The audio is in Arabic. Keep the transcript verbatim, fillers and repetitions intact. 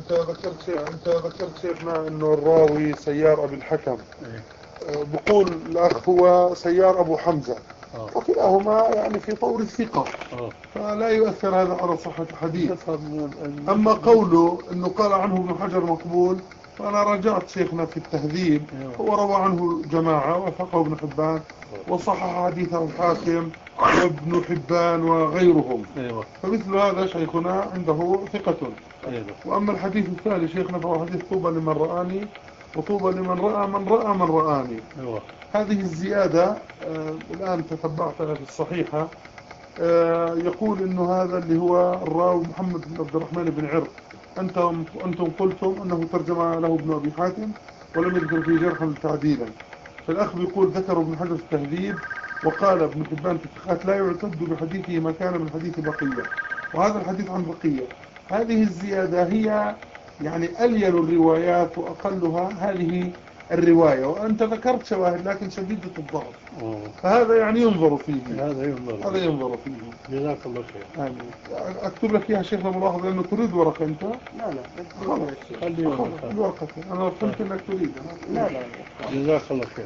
أنت ذكرت شيء أنت ذكرت شيخنا إنه الراوي سيار أبي الحكم. أه بقول الأخ هو سيار أبو حمزة. أوه. وكلاهما يعني في طور الثقة. أوه. فلا يؤثر هذا على صحة الحديث. أما قوله إنه قال عنه ابن حجر مقبول، فأنا رجعت شيخنا في التهذيب. أوه. هو روى عنه جماعة وثقه ابن حبان وصحح حديثه الحاكم وابن حبان وغيرهم. أيوة. فمثل هذا شيخنا عنده ثقة. أيوة. وأما الحديث الثاني شيخنا فهو حديث طوبى لمن رآني وطوبى لمن رأى من رأى من رآني. أيوة. هذه الزيادة آه الآن تتبعتها في الصحيحة. آه يقول إنه هذا اللي هو الراوي محمد بن عبد الرحمن بن عرق. أنتم, أنتم قلتم أنه ترجم له ابن أبي حاتم ولم يذكر فيه جرحا تعديلا. فالأخ بيقول ذكر ابن حجر في التهذيب وقال ابن حبان في الثقات لا يعتد بحديثه ما كان من حديث بقية، وهذا الحديث عن بقية. هذه الزيادة هي يعني ألين الروايات وأقلها هذه الرواية، وأنت ذكرت شواهد لكن شديدة الضغط. فهذا يعني ينظر فيه. هذا ينظر هذا ينظر فيه. جزاك الله خير. آمين. أكتب لك إياها شيخنا ملاحظ لأنه تريد ورقة أنت؟ لا لا خلاص خلي ورقة. أنا فهمت أنك تريد. لا لا جزاك الله خير.